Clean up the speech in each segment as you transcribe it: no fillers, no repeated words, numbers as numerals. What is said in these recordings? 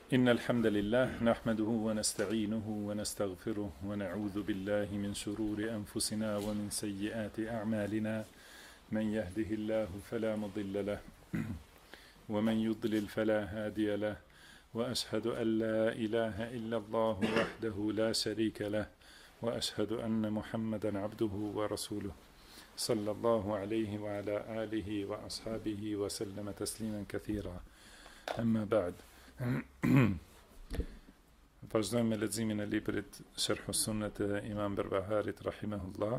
إن الحمد لله نحمده ونستعينه ونستغفره ونعوذ بالله من شرور أنفسنا ومن سيئات أعمالنا من يهده الله فلا مضل له ومن يضلل فلا هادي له وأشهد أن لا إله إلا الله وحده لا شريك له وأشهد أن محمدا عبده ورسوله صلى الله عليه وعلى آله وأصحابه وسلم تسليما كثيرا أما بعد. Vazhdojmë me leximin e librit Sharh Sunnet e Imam Berbaharit rahimahullah.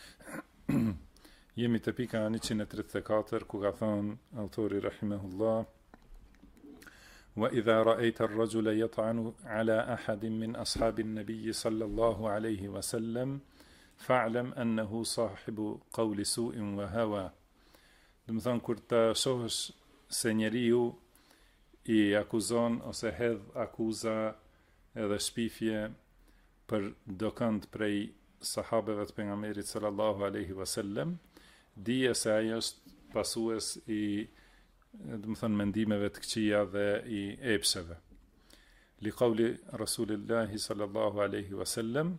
Jemi te pika 134 ku ka thënë autori rahimahullah: Wa idha ra'ayta ar-rajula yat'anu ala ahadin min ashabin nabiy sallallahu alayhi wa sallam fa'lam annahu sahibu qawli su'in wa hawa. Do të thonë kur të shohësh se njeriu i akuzon ose hedh akuza edhe shpifje për dokënd prej sahabeve të pejgamberit sallallahu alaihi wasallam, dije se ai është pasues i, do të thënë, mendimeve të këqija dhe i epsheve. Li qauli Rasulillahi sallallahu alaihi wasallam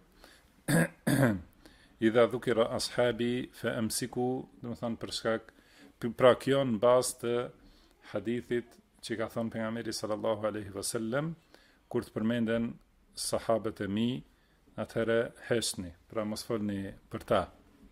idha dhukira ashabi fa amsiku, do të thënë për shkak pra kjo në bazë të hadithit që ka thënë pejgamberi sallallahu alaihi wasallam, kur të përmenden sahabët e mi, atëherë heshni, pra mos folni për ta.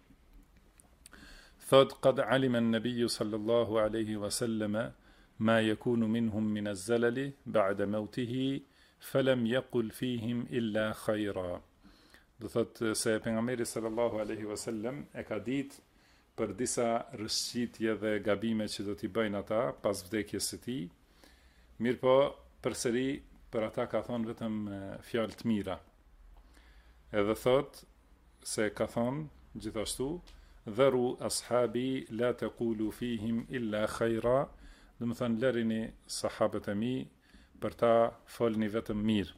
Thot qad alima an-nabiyyu sallallahu alaihi wasallam ma yakunu minhum min az-zalali ba'da mawtihi falam yaqul fihim illa khayra. Do thot se pejgamberi sallallahu alaihi wasallam e ka ditë për disa rrëshqitje dhe gabime që do t'i bëjnë ata pas vdekjes së tij. Mirë po, përsëri për ata ka thonë vetëm fjalë të mira. Edhe thot se ka thonë gjithashtu, dharu ashabi la taqulu fihim illa khayra, do të thonë lërini sahabët e mi për ta folni vetëm mirë.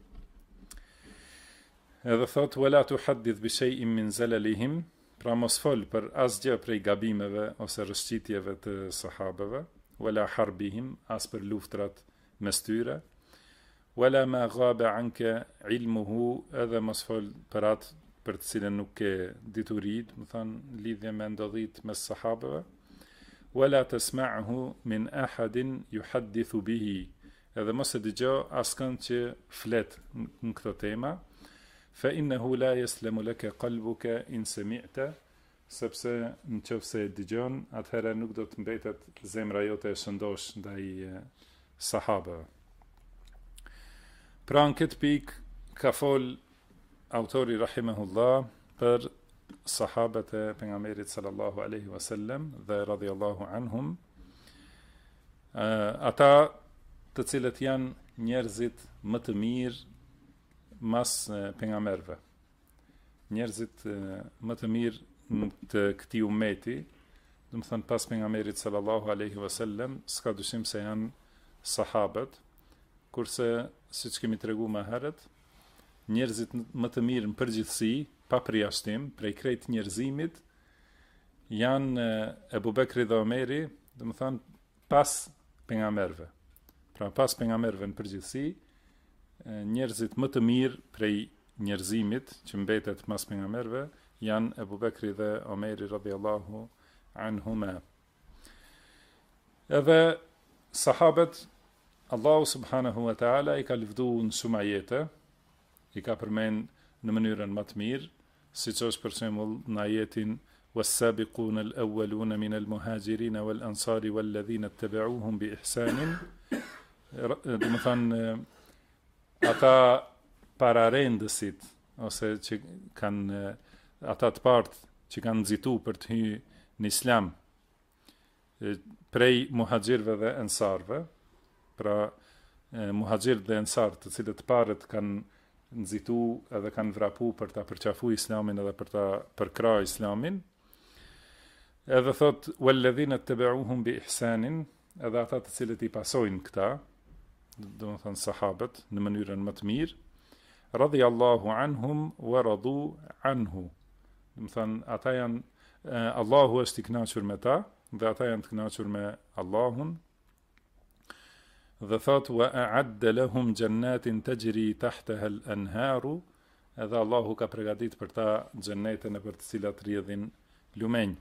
Edhe thot wala tuhaddith bi shay'in min zalalihim, pra mos fol për asgjë prej gabimeve ose rrëshqitjeve të sahabeve, wala harbihim, as për luftrat mes tyre, wala ma ghaba anka ilmuhu, edhe mos fol për atë për të cilën nuk ke diturit, më thënë lidhje me ndodhit mes sahabeve, wala tasma'hu min ahadin yuhaddithu bihi, edhe mos e dëgjo askënd që flet në këtë tema, fa innahu la yaslamu laka qalbuka in sami'ta, sepse në qoftë se e dëgjon, atëherë nuk do të mbetet zemra jote e shëndosh ndaj sahabëve. Pra në këtë pikë ka fol autori rahimahullah për sahabët e pejgamberit sallallahu alaihi wasallam dhe radhiyallahu anhum, ata të cilët janë njerëzit më të mirë mas pejgamberëve. Njerëzit më të mirë të këtij ummeti, do të thënë pas pejgamberit sallallahu alaihi wasallam, s'ka dyshim se janë sahabët, kurse siç kemi treguar më herët, njerëzit më të mirë në përgjithësi, pa përjashtim, prej krejt njerëzimit, janë Ebu Bekri dhe Omeri, do të thënë pas pejgamberëve. Pra pas pejgamberëve në përgjithësi, njerëzit më të mirë prej njerëzimit që mbetet mas pejgamberëve janë Ebu Bekri dhe Omeri radhiyallahu anhuma. Edhe sahabët, Allahu subhanahu wa ta'ala i ka lëvdu në shumë ajete, i ka përmend në mënyrën më të mirë, siç është për shembull në ajetin was-sabiquna al-awwaluna min al-muhajirin wal-ansari wal-ladhina ittaba'uuhum bi ihsanin, do të thonë ata pararendësit ose që kanë ata të partë që kanë nxitu për të hyrë në Islam prej muhaxhirëve dhe ensarëve, pra muhaxhirët dhe ensarët të cilët parët kanë nxitu edhe kanë vrapu për ta përqafuar Islamin edhe për ta përkrahur Islamin. Edhe thot walladhina ittaba'uuhum bi ihsanin, edhe ata të cilët i pasojnë këta, do të thonë sahabët në mënyrën më të mirë, radhiyallahu anhum wa radu anhu. Do të thonë ata janë Allahu është i kënaqur me ta dhe ata janë të kënaqur me Allahun. dhe thot wa a'adda lahum jannatin tajri tahtaha al-anharu, edhe Allahu ka përgatit për ta xhennete në për të cilat rrjedhin lumenj.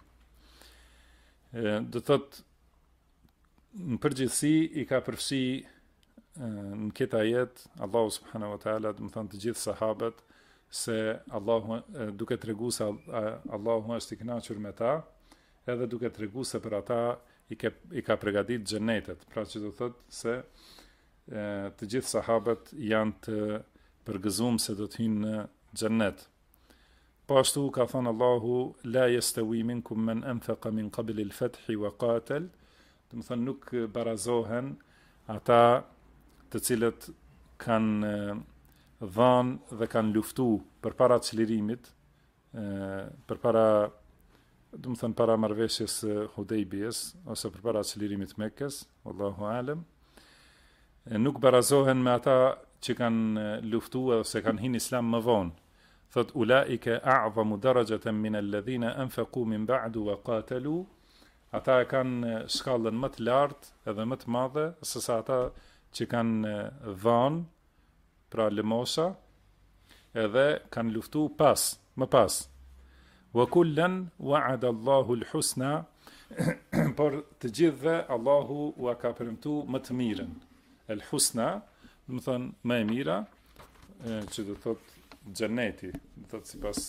Do thot në përgjithësi i ka përfshi në këtë ajet Allahu subhanahu wa taala, do të thonë të gjithë sahabët, se Allahu duke treguar se Allahu është i kënaqur me ta, edhe duke treguar se për ata i ka përgatitur xhenetet. Pra që do thotë se të gjithë sahabët janë të përgëzuar se do të hyjnë në xhennet. Po ashtu ka thënë Allahu la yastawi minkum man anfaqa min qabli al-fath wa qatal, do të thonë nuk barazohen ata të cilët kanë dhanë dhe kanë luftu për para çlirimit, për para, do të thënë para marrëveshjes Hudejbijës ose për para çlirimit Mekkës, wallahu alem. Nuk barazohen me ata që kanë luftu ose kanë hyrë në Islam më vonë. Thot ulaika a'zamu darajatan min alladhina anfaqu min ba'du wa qatalu, ata e kanë shkallën më të lartë edhe më të madhe se sa ata që kanë dhanë, pra lëmosha, edhe kanë luftu më pas. Wa kullan wa'ada Allahu al-husna, por të gjithëve Allahu u ka premtuar më të mirën. El-husna, do të thonë më e mira, që do thotë xheneti, do thotë sipas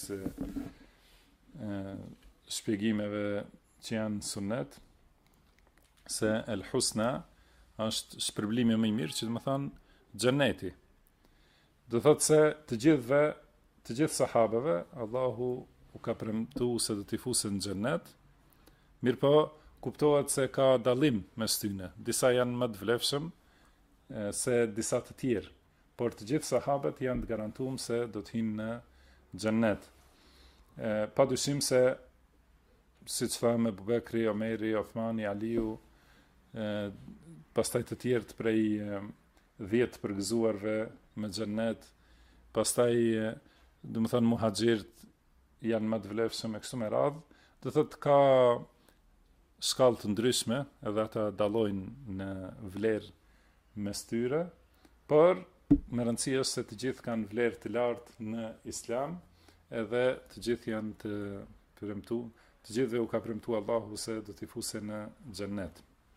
shpjegimeve që janë sunet, se el-husna është shpërblimi më i mirë, që do të thonë xheneti. Do thotë se të gjithë sahabeve Allahu u ka premtuar se do t'i fusën në xhennet, mirëpo kuptohet se ka dallim mes tyre. Disa janë më të vlefshëm se disa të tjerë, por të gjithë sahabët janë të garantuar se do të hyjnë në xhennet. Padyshim se, siç thamë, Abu Bekri, Omeri, Uthmani, Aliu, pastaj të tjerë të prej 10 përgëzuarve me xhennet, pastaj do të thonë muhaxhirët janë më të vlefshëm e kështu me radhë, do thotë ka shkallë të ndryshme, edhe ata dallojnë në vlerë mes tyre, por me rëndësi është se të gjithë kanë vlerë të lartë në Islam, edhe të gjithë janë të premtuar, të gjithëve u ka premtuar Allahu se do t'i fusë në xhennet.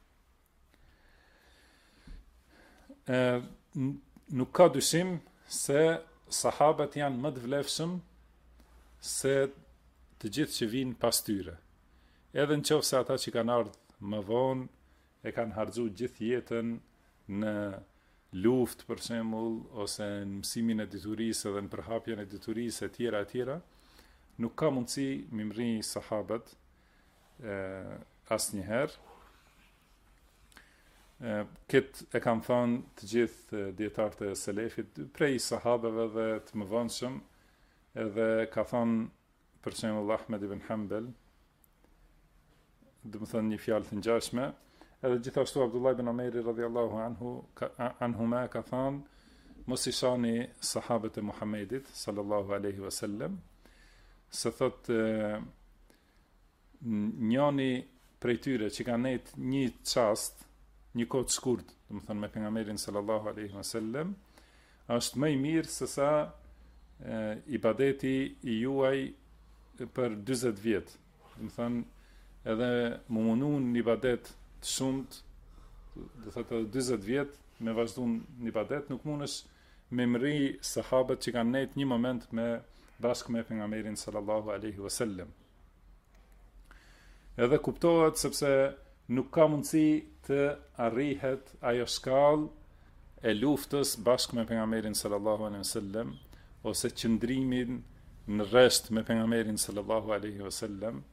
Nuk ka dyshim se sahabët janë më të vlefshëm se të gjithë që vinë pas tyre. Edhe nëse ata që kanë ardhur më vonë e kanë harxuar gjithë jetën në luftë për shembull, ose në mësimin e diturisë edhe në përhapjen e diturisë e tjera, nuk ka mundësi me mri sahabët asnjëherë. Këtë e kam thënë të gjithë dietarët e selefit, prej sahabeve dhe të mëvonshëm, edhe ka thënë për shembull Ahmed ibn Hanbal, do të thënë një fjalë të ngjashme, edhe gjithashtu Abdullah ibn Omeri radhiyallahu anhuma ka thënë, mos i shani sahabët e Muhamedit sallallahu alaihi wasallam, se thot njëri prej tyre që ka nejt një çast, një kohë të shkurt, do të thënë me pejgamberin sallallahu alaihi wasallam, është më i mirë se sa ibadeti i juaj për 40 vjet. Do të thënë edhe më mundun një ibadet të shumët, do thotë 40 vjet me vazhduar në ibadet, nuk mundesh me mri sahabët që kanë nejt një moment bashkë me pejgamberin sallallahu alaihi wasallam. Edhe kuptohet sepse nuk ka mundësi të arrihet ajo shkallë e luftës bashkë me pejgamberin sallallahu alaihi wasallam, ose qëndrimin në rresht me pejgamberin sallallahu alaihi wasallam,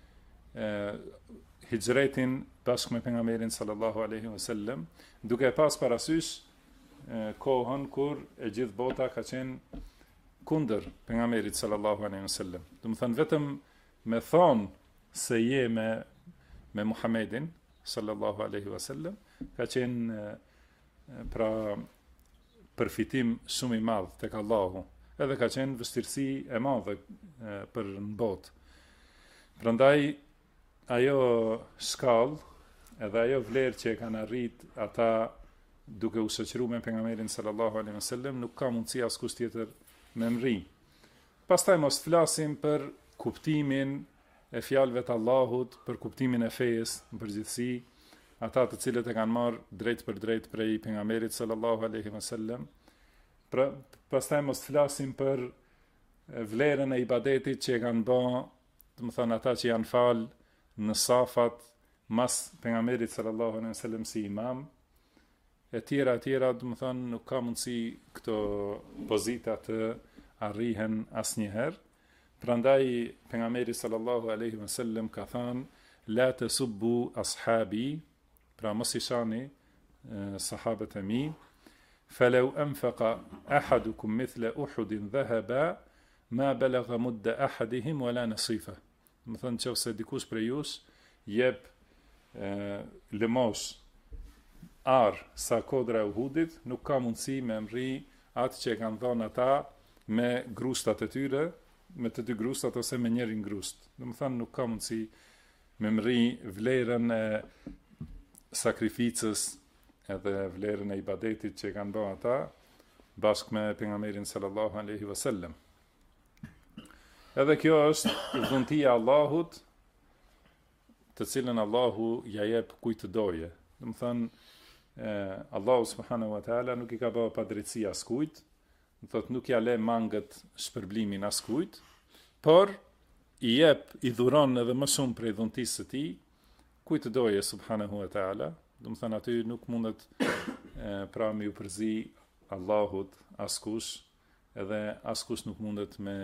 hijretin bashkë me pejgamberin sallallahu alaihi wasallam, duke pas parasysh kohën kur e gjithë bota ka qenë kundër pejgamberit sallallahu alaihi wasallam. Do të thënë vetëm me thonë se je me Muhammedin sallallahu alaihi wasallam ka qenë pra përfitim shumë i madh tek Allahu, edhe ka qenë vështirësi e madhe për në botë. Prandaj ajo shkallë edhe ajo vlerë që e kanë arrit ata duke u shoqëruar me pejgamberin sallallahu alaihi wasallam, nuk ka mundësi askush tjetër me mri. Pastaj mos flasim për kuptimin e fjalëve të Allahut, për kuptimin e fesë në përgjithësi, ata të cilët e kanë marrë drejt për drejt prej pejgamberit sallallahu alaihi wasallam. Pastaj mos flasim për vlerën e ibadetit që e kanë bë, do të thonë ata që janë fal në safat mas pejgamberit sallallahu alaihi wasallam si imam, e tjera, do të thonë nuk ka mundësi këto pozita të arrihen asnjëherë. Prandaj pejgamberi sallallahu alaihi wasallam ka thënë: la tasubbu ashabi, pra mos i shani sahabët e mi, falau anfaqa ahadukum mithla uhudin dhahaba ma balagha mudda ahadihim wala nasifa. Do të thonë nëse dikush prej jush jep lëmosh sa kodra e Uhudit, nuk ka mundësi me mri atë që e kanë dhënë ata me grustat e tyre, me të dy grustat ose me njërin grust. Do të thonë nuk ka mundësi me mri vlerën e sakrificës edhe vlerën e ibadetit që e kanë bërë ata bashkë me pejgamberin sallallahu alaihi wasallam. Edhe kjo është dhuntia e Allahut, të cilën Allahu ja jep kujt të doje. Do të thonë Allahu subhanahu wa taala nuk I ka bërë padrejtësi askujt, do thotë nuk ja le mangët shpërblimin askujt, por I jep, I dhuron edhe më shumë prej dhuntisë së tij kujt të doje subhanahu wa taala. Do të thonë aty nuk mundet pra me u përzi Allahut askush, edhe askush nuk mundet me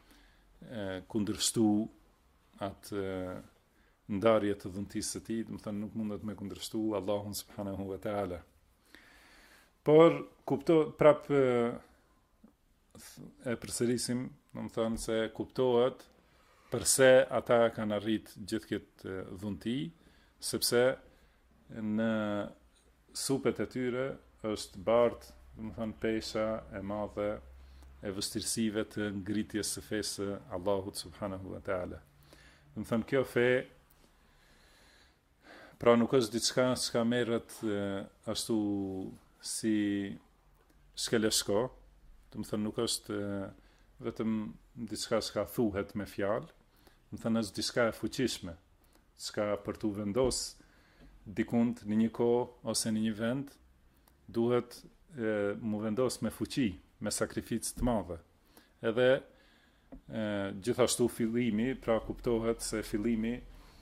kundërshtu atë ndarje të dhuntisë së tij, do të thonë nuk mundet me kundërshtu Allahun subhanahu wa taala. Por prap e përsërisim, do të thonë se kuptohet përse ata kanë arrit gjithë këtë dhunti, sepse në supet e tyre është bardh, do të thonë pesha e madhe e vështirësive të ngritjes së fesë Allahut subhanahu wa taala. Do të thonë kjo fe pra nuk është diçka që merret ashtu si shkeleshko, do të thonë nuk është vetëm diçka që thuhet me fjalë, do të thonë është diçka e fuqishme, çka për tu vendos dikund në një kohë ose në një vend duhet mu vendos me fuqi, me sakrificë të madhe. Edhe gjithashtu fillimi, pra kuptohet se fillimi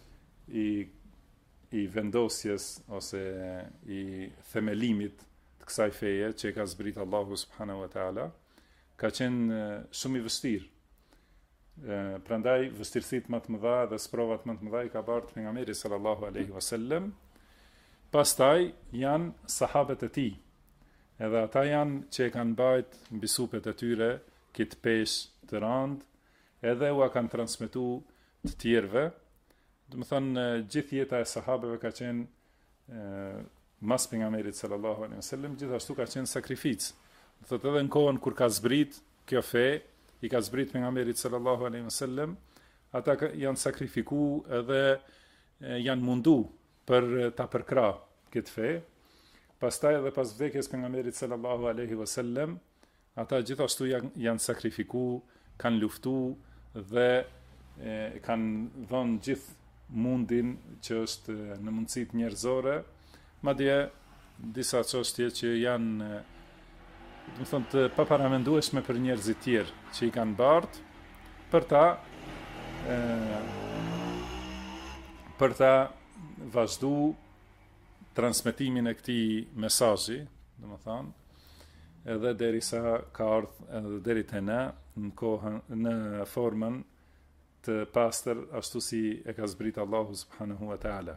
I vendosjes ose I themelimit të kësaj feje që ka zbrit Allahu subhanahu wa taala ka qenë shumë I vështirë. Prandaj vështirësitë më të mëdha dhe sprovat më të mëdha I ka bërë pejgamberi sallallahu alaihi wasallam. Pastaj janë sahabët e tij. Edhe ata janë që e kanë bajt mbi supet e tyre këtë peshë të randë, edhe u kanë transmetu të tjerëve. Do të thonë gjithë jeta e sahabëve ka qenë mas pejgamberit sallallahu alaihi wasallam, gjithashtu ka qenë sakrificë. Do thotë edhe në kohën kur ka zbrit kjo fe, I ka zbrit pejgamberit sallallahu alaihi wasallam, ata janë sakrifiku edhe janë mundu për ta përkra këtë fe. Pastaj edhe pas vdekjes pejgamberit sallallahu alaihi wasallam, ata gjithashtu janë sakrifiku, kanë luftu dhe kanë dhënë gjithë mundin që është në mundësit njerëzore, madje disa çështje që janë do të thonë të paparamendueshme për njerëzit tjerë që I kanë bardhë për ta vazhdu transmetimin e këtij mesazhi, domethënë, edhe derisa ka ardhur edhe deri te ne në formën të pastër ashtu si e ka zbrit Allahu subhanahu wa taala.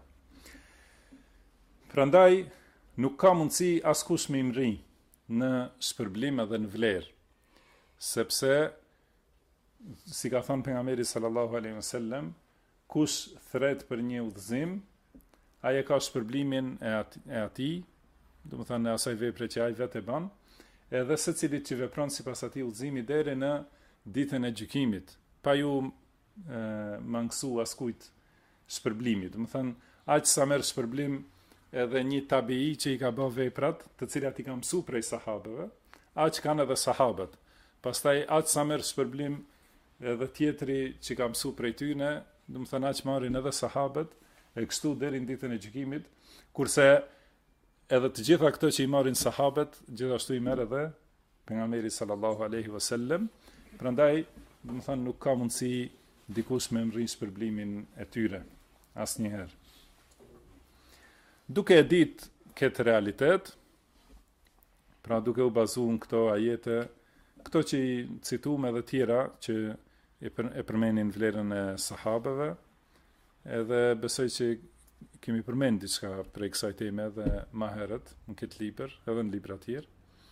Prandaj nuk ka mundësi askush me imri në shpërblim edhe në vlerë, sepse si ka thënë pejgamberi sallallahu alaihi wasallam, kush thret për një udhëzim, ai e ka shpërblimin e atij, domethënë asaj vepre që ai vetë e bën, edhe secili që vepron sipas atij udhëzimi deri në ditën e gjykimit, pa ju mangësu askujt shpërblimit. Domethënë aq sa merr shpërblim edhe një tabii që i ka bë veprat, të cilat i ka mësu prej sahabeve, aq kanë edhe sahabët. Pastaj aq sa merr shpërblim edhe tjetri që ka mësu prej tyne, do të thënë aq marrin edhe sahabët, e kështu deri në ditën e gjykimit, kurse edhe të gjitha këto që i marrin sahabët, gjithashtu i merr edhe pejgamberi sallallahu alaihi wasallam. Prandaj, do të thënë nuk ka mundësi dikush me mri shpërblimin e tyre asnjëherë. Duke e ditë këtë realitet, pra duke u bazuar në këto ajete, këto që i cituam edhe tjera që e përmenin vlerën e sahabeve, edhe besoj që kemi përmend diçka prej kësaj teme edhe më herët në këtë libër, edhe në libra tjerë.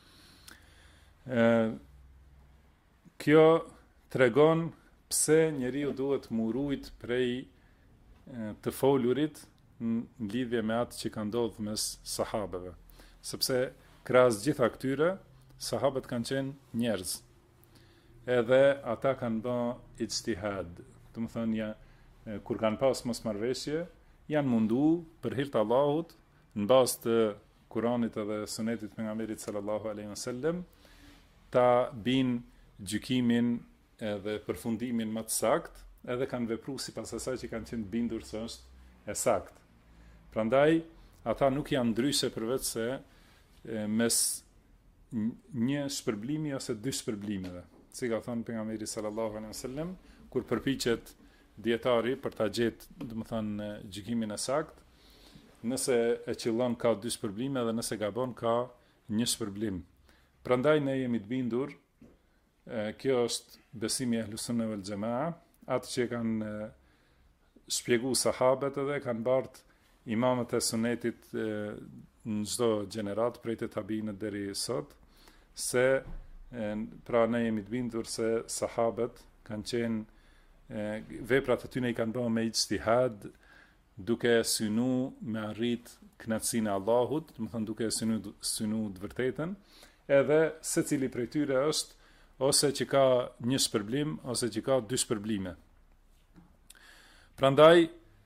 Kjo tregon pse njeriu duhet të murojt prej të folurit në lidhje me atë që ka ndodhur mes sahabeve, sepse krahas gjitha këtyre sahabët kanë qenë njerëz. Edhe ata kanë bërë ijtihad, do të thonë kur kanë pas mosmarrveshje, janë mundu për hir të Allahut, në bazë të Kuranit edhe Sunetit të pejgamberit sallallahu alaihi wasallam, ta bin gjykimin edhe përfundimin më të saktë, edhe kanë vepruar sipas asaj që kanë qenë bindur se është e saktë. Prandaj, ata nuk janë ndryshe përveç se mes një shpërblimi ose dy shpërblimeve. Si ka thënë pejgamberi sallallahu alaihi wasallam, kur përpiqet dietari për ta gjetë, do të thënë, gjykimin e saktë, nëse e qëllon ka dy shpërblime dhe nëse gabon ka një shpërblim. Prandaj ne jemi të bindur, kjo është besimi i Ahlus Sunne wal Jamaa, atë që kanë shpjeguar sahabët edhe kanë bart imamët e sunetit në çdo gjenerat prej të tabiinët deri sot, se pra ne jemi të bindur se sahabët kanë qenë veprat e tyre i kanë bërë me ijtihad, duke synu me arrit kënaqësinë e Allahut, do të thonë duke synu të vërtetën, edhe secili prej tyre është ose që ka një shpërblim ose që ka dy shpërblime. Prandaj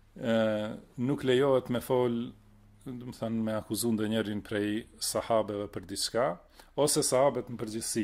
nuk lejohet me fol, do të thënë me akuzu ndonjërin prej sahabeve për diçka, ose sahabët në përgjithësi.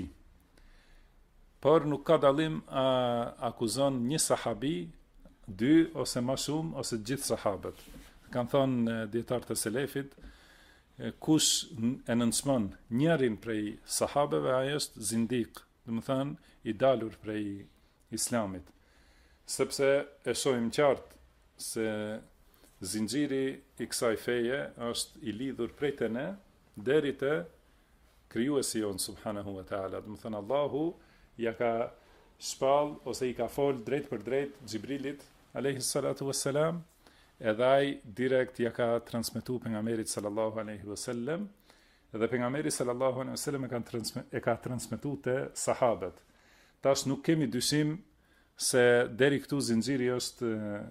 Por nuk ka dallim a akuzon një sahabi, dy ose më shumë ose gjithë sahabët. Kanë thënë dietarët e selefit, kush e nënçmon njërin prej sahabeve, ai është zindik, do të thënë i dalur prej islamit. Sepse e shohim qartë se zinxhiri i kësaj feje është i lidhur prej te ne deri te krijuesi jon subhanahu wa taala. Do të thënë Allahu ja ka shpall ose i ka fol drejt për drejt Xhibrilit alayhi salatu wassalam, edhe ai direkt ja ka transmetuar pejgamberit sallallahu alaihi wasallam, edhe pejgamberi sallallahu alaihi wasallam e ka transmetuar te sahabët. Tash nuk kemi dyshim se deri këtu zinxhiri është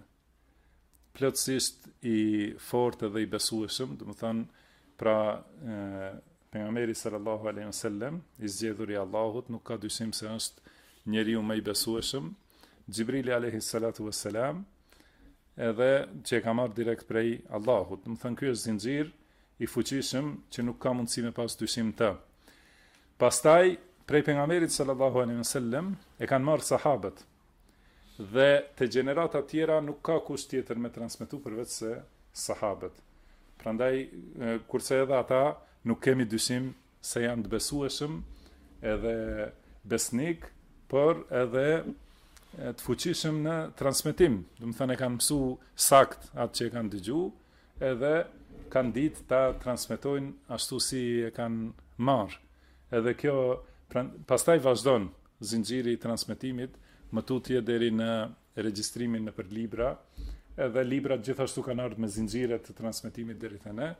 plotësisht i fortë dhe i besueshëm, do të thënë pra pejgamberi sallallahu alaihi wasallam, i zgjedhur i Allahut, nuk ka dyshim se është njeriu më i besueshëm, Xhibrili alayhi salatu wassalam, edhe që e ka marrë direkt prej Allahut. Do të thënë ky është zinxhir i fuqishëm që nuk ka mundësi me pas dyshim të. Pastaj prej pejgamberit sallallahu alaihi wasallam e kanë marrë sahabët. Dhe të gjenerata tjera nuk ka kush tjetër me transmetu përveç se sahabët. Prandaj, kurse edhe ata nuk kemi dyshim se janë të besueshëm edhe besnik, por edhe të fuqishëm në transmetim. Do të thënë e kanë mësu sakt atë që e kanë dëgju, edhe kanë ditë ta transmetojnë ashtu si e kanë marrë. Edhe kjo, pastaj vazhdon zinxhiri i transmetimit, më tutje deri në regjistrimin në për libra, edhe librat gjithashtu kanë ardhur me zinxhire të transmetimit deri te ne.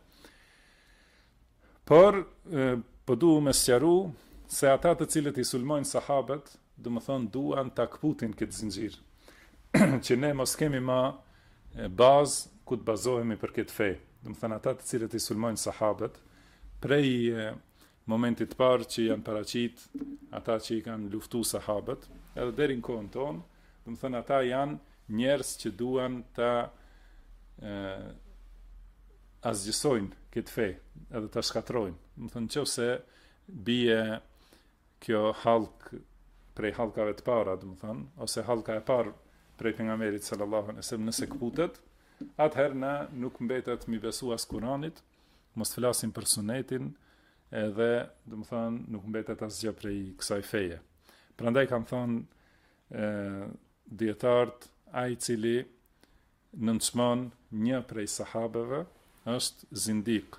Por po duam të sqaru se ata të cilët i sulmojnë sahabët, do të thonë duan ta kputin këtë zinxhir, që ne mos kemi më bazë ku të bazohemi për këtë fe. Do të thonë ata të cilët i sulmojnë sahabët, prej momentit parë që janë paraqit ata që i kanë luftu sahabët, edhe deri në kohën tonë, do të thënë ata janë njerëz që duan ta asgjësojnë këtë fe, edhe ta shkatrojnë. Do të thonë nëse bie kjo hallk prej hallkave të para, do të thonë, ose hallka e parë prej pejgamberit sallallahu alaihi wasallam nëse kputet, atëherë na nuk mbetet mi besu as Kuranit, mos flasim për sunetin, edhe do të thonë nuk mbetet asgjë prej kësaj feje. Prandaj kanë thonë dietarët, ai i cili nënçmon një prej sahabeve është zindik.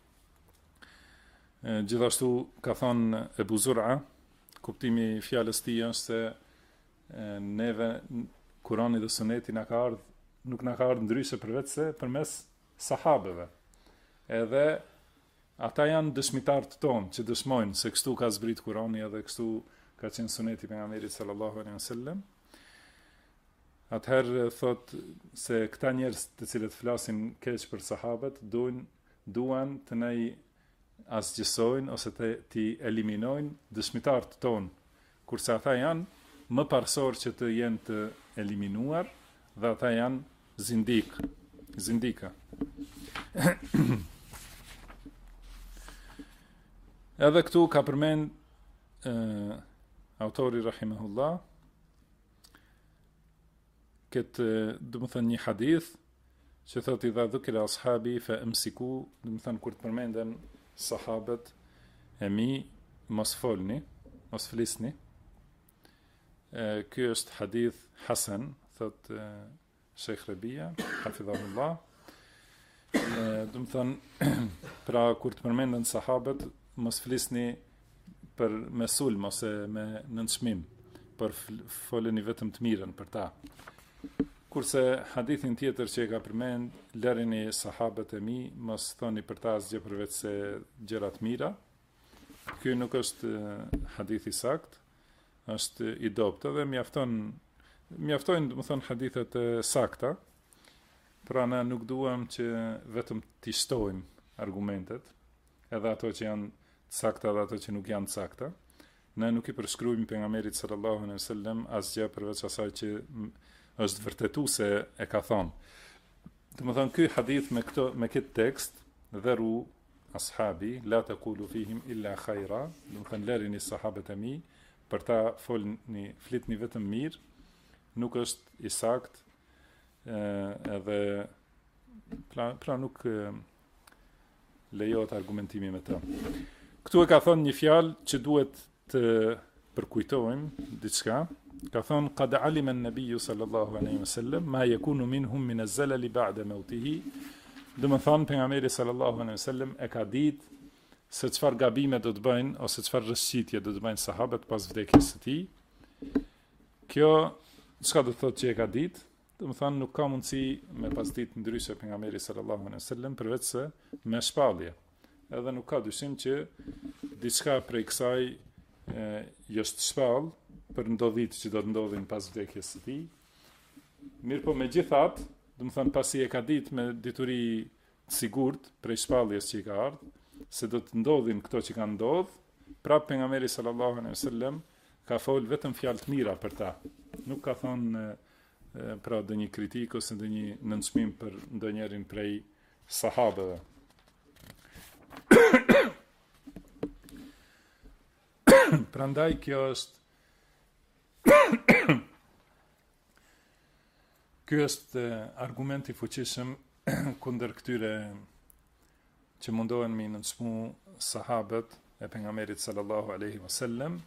Gjithashtu ka thonë Ebu Zur'a, kuptimi i fjalës tij është se neve Kurani dhe Suneti nuk na ka ardhur ndryshe përveç se përmes sahabeve. Edhe ata janë dëshmitarët tonë që dëshmojnë se kështu ka zbrit Kurani edhe kështu ka qenë Suneti i pejgamberit sallallahu alaihi wasallam. Atëherë thot se këta njerëz të cilët flasin keq për sahabët duan të ne asgjësojnë ose të eliminojnë dëshmitarët tonë, kurse ata janë më parsor që të jenë të eliminuar dhe ata janë zindika. Edhe këtu ka përmend autori rahimahullah këtë, do të thënë një hadith që thotë idha dhukira ashabi fa amsiku, do të thënë kur të përmenden sahabët e mi, mos folni, mos flisni. Ky është hadith hasan, thotë Sheikh Rabia, hafidhahullah. Do të thënë pra kur të përmenden sahabët, mos flisni për me sulm ose me nënçmim, por foleni vetëm të mirën për ta. Kurse hadithin tjetër që e ka përmend, lërini sahabët e mi, mos thoni për ta asgjë përveç se gjëra të mira. Ky nuk është hadith i sakt, është i dobët dhe mjaftojnë, do të thonë, hadithet e sakta. Pra ne nuk duam që vetëm t'i shtojmë argumentet, edhe ato që janë të sakta dhe ato që nuk janë të sakta. Ne nuk i përshkruajmë pejgamberit sallallahu alaihi wasallam asgjë përveç asaj që është vërtetu se e ka thonë. Të më thonë, ky hadith me këtë tekst, dheru ashabi, la taqulu fihim illa khaira, do të thënë lërini sahabët e mi, për ta flitni vetëm mirë, nuk është i sakt, edhe pra nuk lejohet argumentimi me të. Këtu e ka thonë një fjalë që duhet të përkujtojmë diçka. Ka thonë qad alima an-nabiyyu sallallahu alaihi wasallam ma yakunu minhum min az-zalal ba'da mawtihi. Do të thonë pejgamberi sallallahu alaihi wasallam e ka ditë se çfarë gabime do të bëjnë ose çfarë rrëshqitje do të bëjnë sahabët pas vdekjes së tij. Kjo çka do të thotë që e ka ditë? Do të thonë nuk ka mundësi me pas ditë ndryshe pejgamberi sallallahu alaihi wasallam përveç se me shpallje. Edhe nuk ka dyshim që diçka prej kësaj është shpall për ndodhit që do të ndodhin pas vdekjes së tij. Mirë po megjithatë, do të thënë pasi e ka ditë me dituri të sigurt prej shpalljes që i ka ardhur, se do të ndodhin këto që kanë ndodhur, prapë pejgamberi sallallahu alaihi wasallam ka fol vetëm fjalë të mira për ta. Nuk ka thonë pra ndonjë kritik ose ndonjë nënçmim për ndonjërin prej sahabëve. Prandaj kjo është ky është argument i fuqishëm kundër këtyre që mundohen me nënçmu sahabët e pejgamberit sallallahu alaihi wasallam,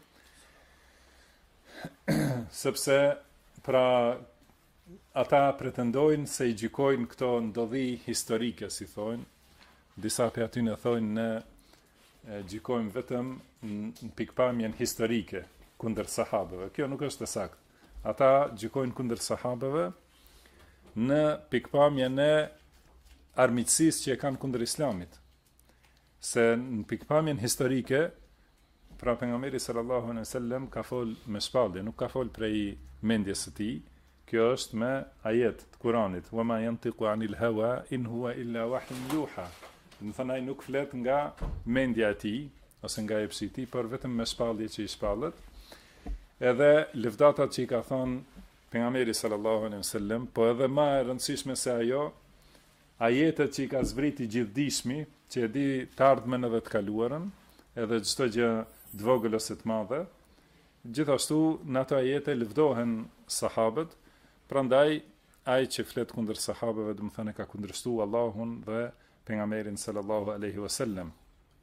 sepse pra ata pretendojnë se i gjykojnë këto ndodhi historike, si thonë. Disa për aty në thonë ne gjykojmë vetëm në pikpamjen historike kundër sahabëve. Kjo nuk është e saktë. Ata gjykojnë kundër sahabëve në pikpamjen e armiqësisë që e kanë kundër Islamit. Se në pikpamjen historike, pra pejgamberi sallallahu alaihi wasallam ka fol me shpallje, nuk ka fol prej mendjes së tij. Kjo është me ajet të Kuranit, wa ma yantiqu anil hawa in huwa illa wahyun yuha. Në thënë ai nuk flet nga mendja e tij ose nga epsi i tij, por vetëm me shpallje që i shpallet. Edhe lëvdatat që i ka thonë pejgamberi sallallahu alaihi wasallam, po edhe më e rëndësishme se ajo, ajetet që i ka zbriti gjithdijshmi, që e di të ardhmen edhe të kaluarën, edhe çdo gjë të vogël ose të madhe. Gjithashtu në ato ajete lëvdohen sahabët, prandaj ai që flet kundër sahabëve, do të thënë ka kundërshtuar Allahun dhe pejgamberin sallallahu alaihi wasallam.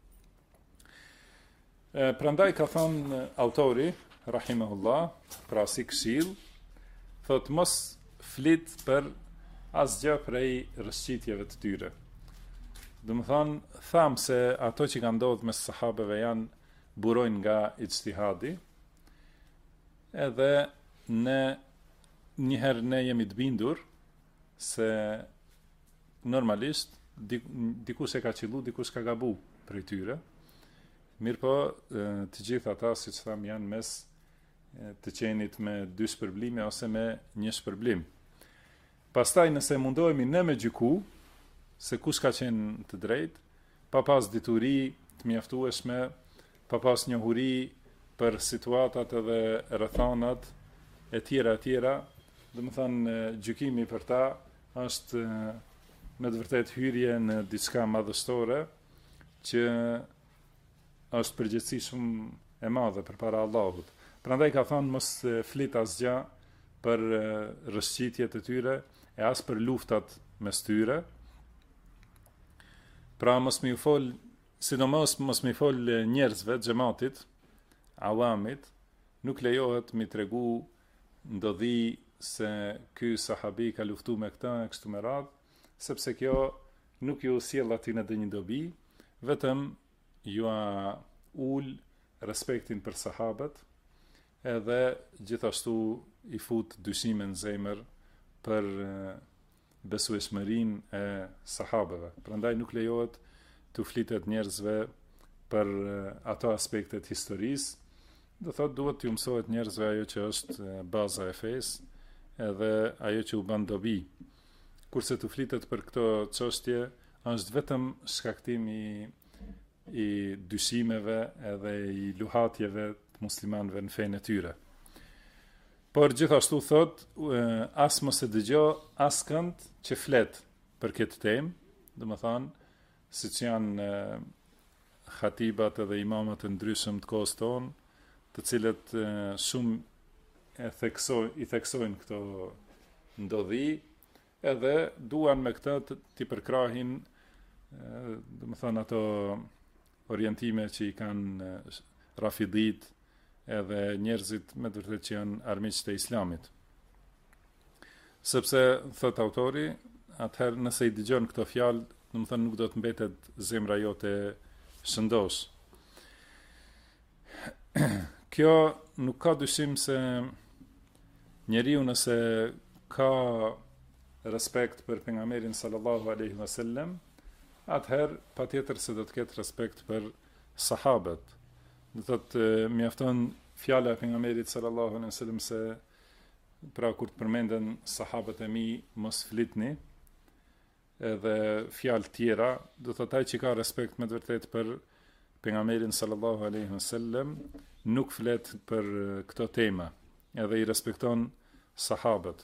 Prandaj ka thënë autori rahimahullah, pra si këshill, thot mos flit për asgjë prej rrëshqitjeve të tyre. Do të thënë tham se ato që kanë ndodhur mes sahabëve janë burojnë nga ijtihadi, edhe njëherë ne jemi të bindur se normalisht dikush e ka qillu, dikush ka gabu prej tyre. Mirë po, të gjithë ata, si që tham, janë mes të qenit me 2 shpërblime ose me 1 shpërblim. Pastaj nëse mundohemi ne me gjyku se kush ka qenë të drejt, pa pas dituri të mjaftueshme, pa pas njohuri për situatat edhe rrethanat e tjera, do të thënë gjykimi për ta është me të vërtet hyrje në diçka madhështore që është përgjegjësi shumë e madhe përpara Allahut. Prandaj ka thënë mos flit asgjë për rrëshqitjet e tyre e as për luftat mes tyre. Pra mos më fol, sidomos mos më fol njerëzve, xhamatit, awamit, nuk lejohet mi tregu ndodhi se ky sahabi ka luftu me këta e kështu me radhë, sepse kjo nuk ju sjell aty në një dobi, vetëm ju ul respektin për sahabët, edhe gjithashtu i fut dyshime në zemër për besueshmërinë e sahabëve. Prandaj nuk lejohet të flitet njerëzve për ato aspektet historisë, do thot duhet t'ju mësohet njerëzve ajo që është baza e fesë, edhe ajo që u bën dobi. Kurse të flitet për këto çështje është vetëm shkaktim i dyshimeve edhe i luhatjeve të muslimanëve në fenë e tyre. Por gjithashtu thot, as mos e dëgjo askënd që flet për këtë temë, domethënë siç janë khatibat edhe imamat e ndryshëm të kohës tonë, të cilët shumë i theksojnë këto ndodhi, edhe duan me këtë t'i përkrahin, domethënë ato orientime që i kanë rafidit edhe njerëzit me të vërtetë që janë armiqtë e Islamit. Sepse thot autori, atëherë nëse i dëgjon këto fjalë, domethënë nuk do të mbetet zemra jote shëndosh. Kjo nuk ka dyshim se njeriu nëse ka respekt për pejgamberin sallallahu alaihi wasallam, atëherë patjetër se do të ketë respekt për sahabët. Do thotë mjafton fjala e pejgamberit sallallahu alaihi wasallam se pra kur të përmenden sahabët e mi mos flitni, edhe fjalë tjera, do thotë ai që ka respekt me të vërtetë për pejgamberin sallallahu alaihi wasallam nuk flet për këto tema, edhe i respekton sahabët.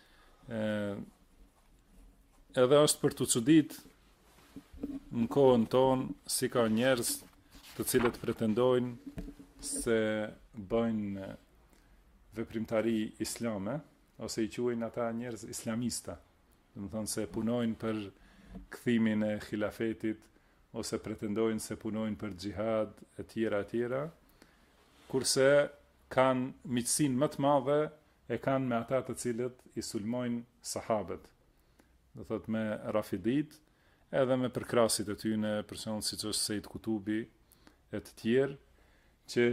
Edhe është për të çudit në kohën tonë si ka njerëz të cilët pretendojnë se bëjnë veprimtari islame, ose i quajnë ata njerëz islamista. Do të thonë se punojnë për kthimin e khilafetit, ose pretendojnë se punojnë për xhihad e tjera, kurse kanë miqësinë më të madhe e kanë me ata të cilët i sulmojnë sahabët. Do thot me rafidit, edhe me përkrasit e tyne, personë si që është Sejt Kutubi e të tjerë, që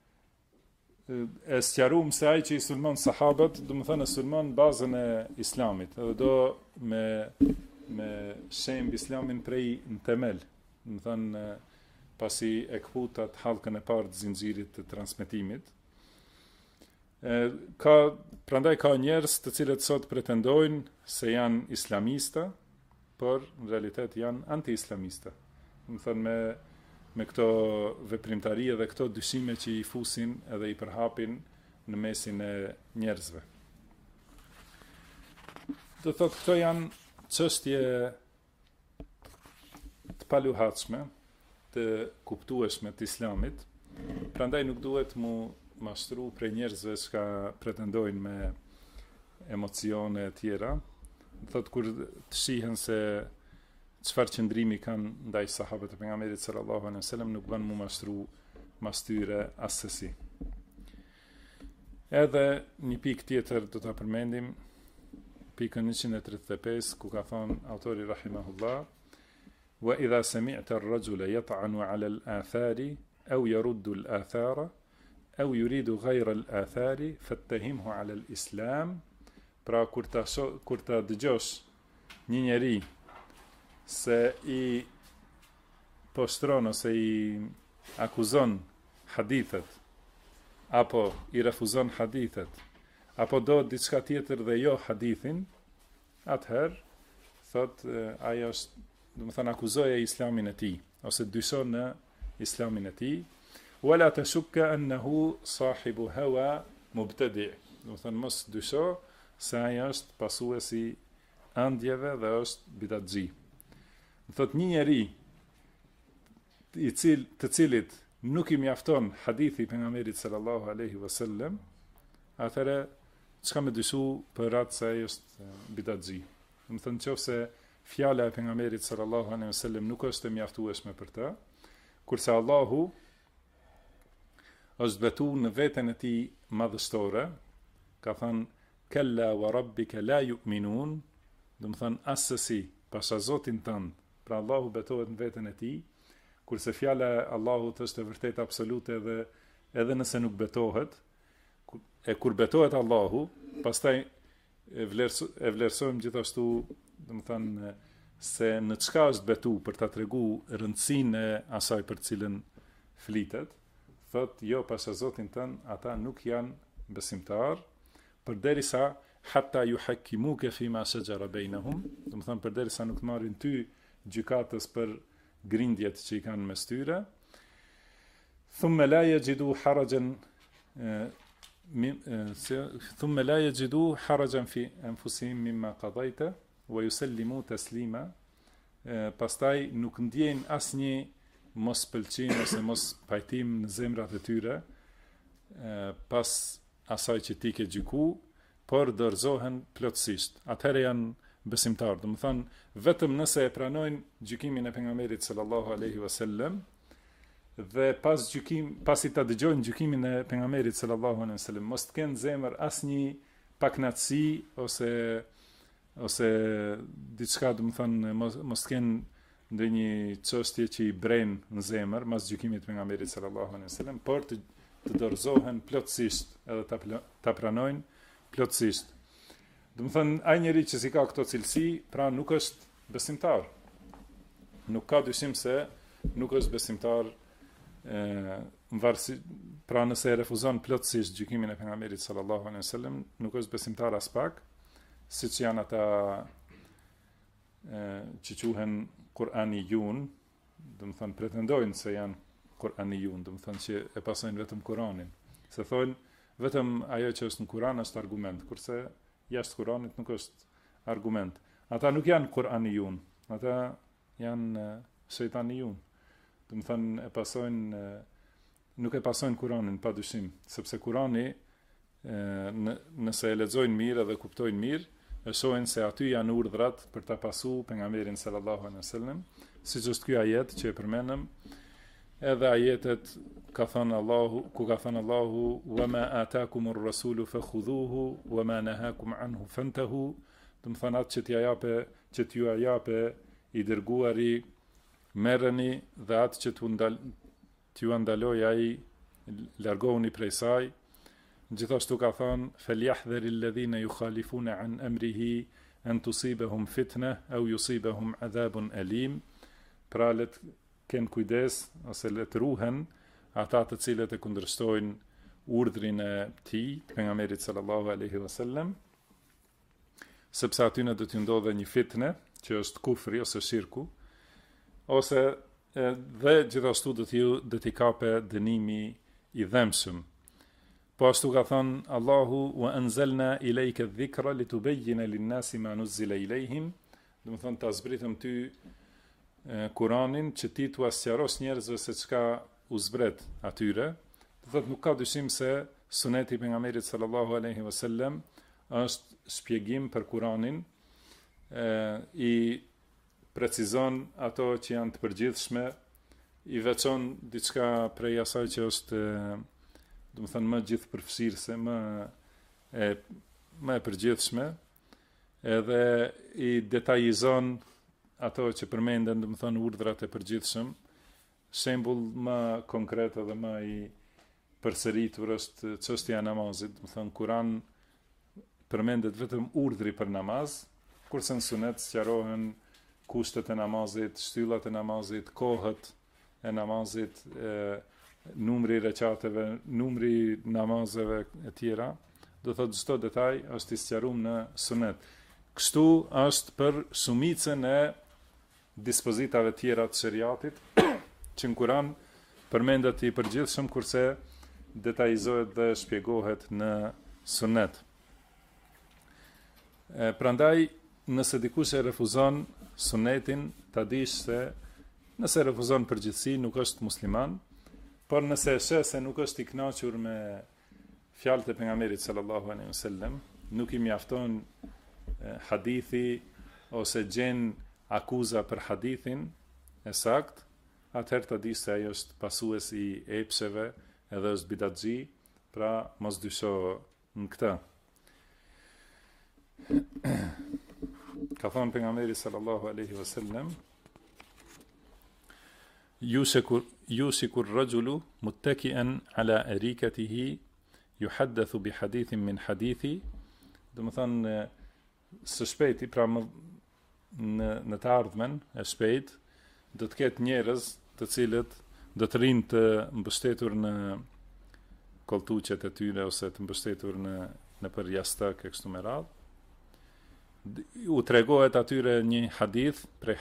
e sqaruam se ai që i sulmon sahabët, do të thënë sulmon bazën e Islamit, edhe do me shemb Islamin prej në temel. Do të thënë pasi e kputat hallkën e parë të zinxhirit të transmetimit. Prandaj ka njerëz të cilët sot pretendojnë se janë islamista, por në realitet janë anti-islamista. Do të thënë me këto veprimtari dhe këto dyshime që i fusin edhe i përhapin në mesin e njerëzve. Do thotë këto janë çështje të paluhatshme, të kuptueshme të islamit, prandaj nuk duhet mu mashtru prej njerëzve që pretendojnë me emocione e tjera, thot kur të shihen se çfarë qëndrimi kanë ndaj sahabët e pejgamberit sallallahu alaihi wasallam, nuk bën mu mashtru mas tyre asesi. Edhe një pikë tjetër do ta përmendim, pikën 135, ku ka thonë autori rahimahullah: wa idha sami'ta ar-rajula yat'anu 'ala al-athari aw yaruddu al-athara aw yuridu ghayra al-athari fattahimhu 'ala al-islam. Pra kur ta dëgjosh një njeri se i postron ose i akuzon hadithet, apo i refuzon hadithet, apo do diçka tjetër dhe jo hadithin, atëherë thot ajo është, do të thënë, akuzoje islamin e tij ose dyshon në islamin e tij, wala tashukka annahu sahibu hawa mubtadi', do të thënë mos dysho se ai është pasuesi ëndjeve dhe është bidatxhi. Thot një njeri të cilit nuk i mjafton hadithi i pejgamberit sallallahu alaihi wasallam, atëherë çka më dyshu për atë se ai është bidatxhi. Do të thënë nëse fjala e pejgamberit sallallahu alaihi wasallam nuk është e mjaftueshme për të, kurse Allahu është betuar në veten e tij madhështore, ka thënë kalla wa rabbika la yu'minun, do të thënë asesi pasha Zotin tënd, pra Allahu betohet në veten e tij, kurse fjala e Allahut është e vërtetë absolute dhe edhe nëse nuk betohet, e kur betohet Allahu, pastaj e vlerësojmë gjithashtu, do të thënë, se në çka është betu për ta treguar rëndësinë e asaj për cilën flitet, thot jo pasha Zotin tënd, ata nuk janë besimtar, përderisa hatta yuhakkimuka fima shajara bainahum, do të thënë përderisa nuk marrin ty gjykatës për grindjet që i kanë mes tyre, thumma la yajidu harajan fi anfusihim mimma qadayta wa yusallimu taslima, pastaj nuk ndjejnë asnjë mospëlqim ose mos pajtim në zemrat e tyre pas asaj që ti ke gjyku, por dorëzohen plotësisht. Atëherë janë besimtarë. Do të thonë, vetëm nëse e pranojnë gjykimin e pejgamberit sallallahu alaihi wasallam dhe pasi ta dëgjojnë gjykimin e pejgamberit sallallahu alaihi wasallam, mos të kenë zemër asnjë paknatësi ose diçka, do të thonë, mos të kenë ndonjë çështje që i bren në zemër mas gjykimit të pejgamberit sallallahu alaihi wasallam, por të dorëzohen plotësisht edhe ta pranojnë plotësisht. Do të thënë, ai njeri që si ka këto cilësi, pra nuk është besimtar. Nuk ka dyshim se nuk është besimtar, pra nëse e refuzon plotësisht gjykimin e pejgamberit sallallahu alaihi wasallam, nuk është besimtar as pak, siç janë ata që quhen Kur'aniyun, do të thënë pretendojnë se janë Kur'aniyun, do të thënë që e pasojnë vetëm Kur'anin. Se thonë vetëm ajo që është në Kur'an është argument, kurse jashtë Kur'anit nuk është argument. Ata nuk janë Kur'aniyun, ata janë shejtaniyun. Do të thënë nuk e pasojnë Kur'anin padyshim, sepse Kur'ani nëse e lexojnë mirë dhe kuptojnë mirë, e shohin se aty janë urdhrat për ta pasu pejgamberin sallallahu alaihi wasallam, siç është ky ajet që e përmendëm, edhe ajetet ka thënë Allahu, ku ka thënë Allahu wa ma ataakumur rasulu fakhudhuhu wa ma nahakum anhu fantahu, do të thënë atë që t'ju jape i dërguari merreni, dhe atë që t'ju ndaloj ai largohuni prej saj. Gjithashtu ka thënë falyahdhari alladhina yukhalifuna an amrihi an tusibahum fitna aw yusibahum adhabun alim. Pra let ken kujdes ose let ruhen ata të cilët e kundërshtojnë urdhrin e tij, pejgamberit sallallahu alaihi wasallam, sepse aty në do t'ju ndodhe një fitne, që është kufri ose shirku, ose dhe gjithashtu do t'i kape dënimi i dhemshëm. Po ashtu ka thënë Allahu wa anzalna ilayka adh-dhikra litubayyana lin-nasi ma nuzila ilayhim, do të thonë ta zbritëm ty Kuranin që ti t'u asqaros njerëzve se çka u zbret atyre, do thotë nuk ka dyshim se suneti i pejgamberit sallallahu alaihi wasallam është shpjegim për Kuranin, i precizon ato që janë të përgjithshme, i veçon diçka prej asaj që është, do të thënë, më gjithëpërfshirëse, më e përgjithshme, edhe i detajizon ato që përmenden, do të thënë, urdhrat e përgjithshëm. Shembull më konkret edhe më i përsëritur është çështja e namazit, do të thënë Kur'an përmendet vetëm urdhri për namaz, kurse në sunet sqarohen kushtet e namazit, shtyllat e namazit, kohët e namazit, numri i rekateve, numri namazeve e tjera. Do thotë çdo detaj është i sqaruar në sunet. Kështu është për shumicën e dispozitave tjera të shariatit, që në Kur'an përmendet i përgjithshëm, kurse detajizohet dhe shpjegohet në sunet. Prandaj, nëse dikush e refuzon sunetin, ta dish se nëse refuzon përgjithësi nuk është musliman, por nëse e sheh se nuk është i kënaqur me fjalët e pejgamberit sallallahu alaihi wasallam, nuk i mjafton hadithi ose gjen akuza për hadithin e sakt, atëherë ta di se ai është pasues i epsheve edhe është bidatxhi, pra mos dysho në këtë. Ka thënë pejgamberi sallallahu alaihi wasallam: Yusiku ar-rajulu muttaki'an ala arikatihi yuhaddathu bi hadithin min hadithi. Do të thënë së shpejti, pra në të ardhmen e shpejt, do të ketë njerëz të cilët do të rinë të mbështetur në koltuqet e tyre ose të mbështetur në për jashtëk e kështu me radhë. U tregohet atyre një hadith prej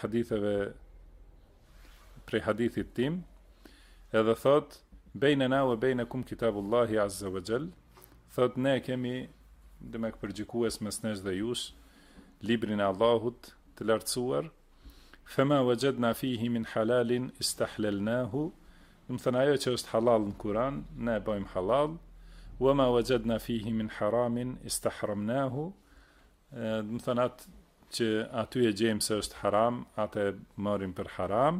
hadithit tim, edhe thot bejnena wa bejnekum kitabullahi azza wa jall, thot ne kemi demek përgjikues mes nesh dhe jush librin e Allahut të lartësuar, fema wajadna fihi min halalin istahlalnahu, do të thënë ajo që është halal në Kur'an ne e bëjmë halal, wama wajadna fihi min haramin istahramnahu, do të thënë atë që aty e gjejmë se është haram, atë e marrim për haram.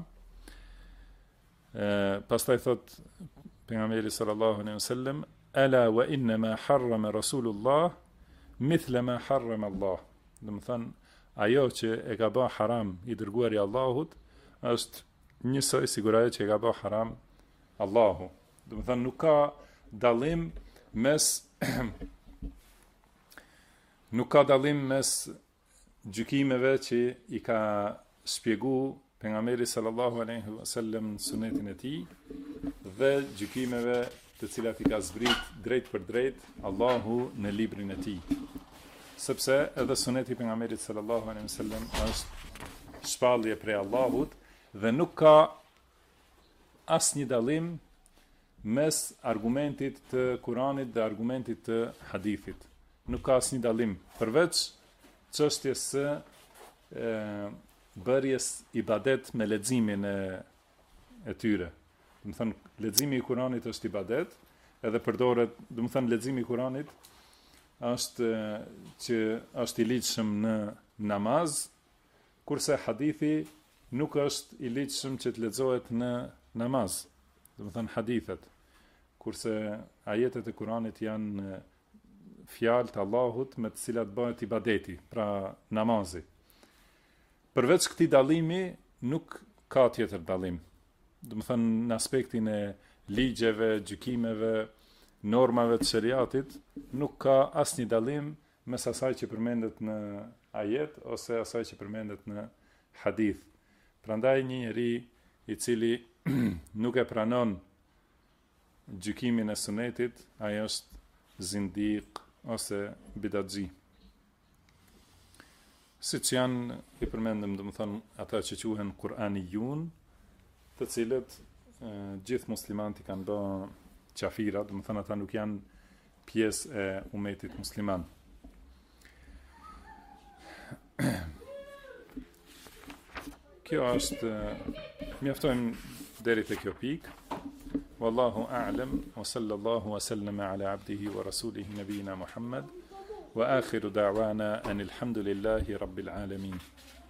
Pastaj thot pejgamberi sallallahu alaihi wasallam: ala wa inna ma harrama rasulullah mithla ma harrama Allah. Do të thënë ajo që e ka bë haram i dërguari i Allahut është njësoj sigur ajo që e ka bë haram Allahu. Do të thënë nuk ka dallim mes gjykimeve që i ka shpjegu pejgamberi sallallahu alaihi wasallam në sunetin e tij dhe gjykimeve të cilat i ka zbrit drejt për drejt Allahu në librin e tij. Sepse edhe suneti i pejgamberit sallallahu alaihi wasallam është shpallje prej Allahut dhe nuk ka asnjë dallim mes argumentit të Kuranit dhe argumentit të hadithit. Nuk ka asnjë dallim përveç çështjes së bërjes ibadet me leximin e tyre. Do të thënë leximi i Kuranit është ibadet, edhe përdoret, do të thënë leximi i Kuranit është që është i ligjshëm në namaz, kurse hadithi nuk është i ligjshëm që të lexohet në namaz. Do të thënë hadithet, kurse ajetet e Kuranit janë fjalë të Allahut me të cilat bëhet ibadeti, pra namazi. Përveç këtij dallimi nuk ka tjetër dallim. Do të thënë në aspektin e ligjeve, gjykimeve, normave të shariatit, nuk ka asnjë dallim mes asaj që përmendet në ajet ose asaj që përmendet në hadith. Prandaj një njeri i cili nuk e pranon gjykimin e sunetit, ai është zindiq ose bidatxhi. Siç janë, i përmendëm, domethënë ata që quhen Kur'aniyun, të cilët gjithë muslimanët i kanë bërë qafira, domethënë ata nuk janë pjesë e umetit musliman. Kjo është mjaftojmë deri te kjo pikë. Wallahu a'lam wa sallallahu wa sallama ala abdihi wa rasulihi nabina Muhammad wa akhiru da'wana anil hamdulillahi rabbil alamin.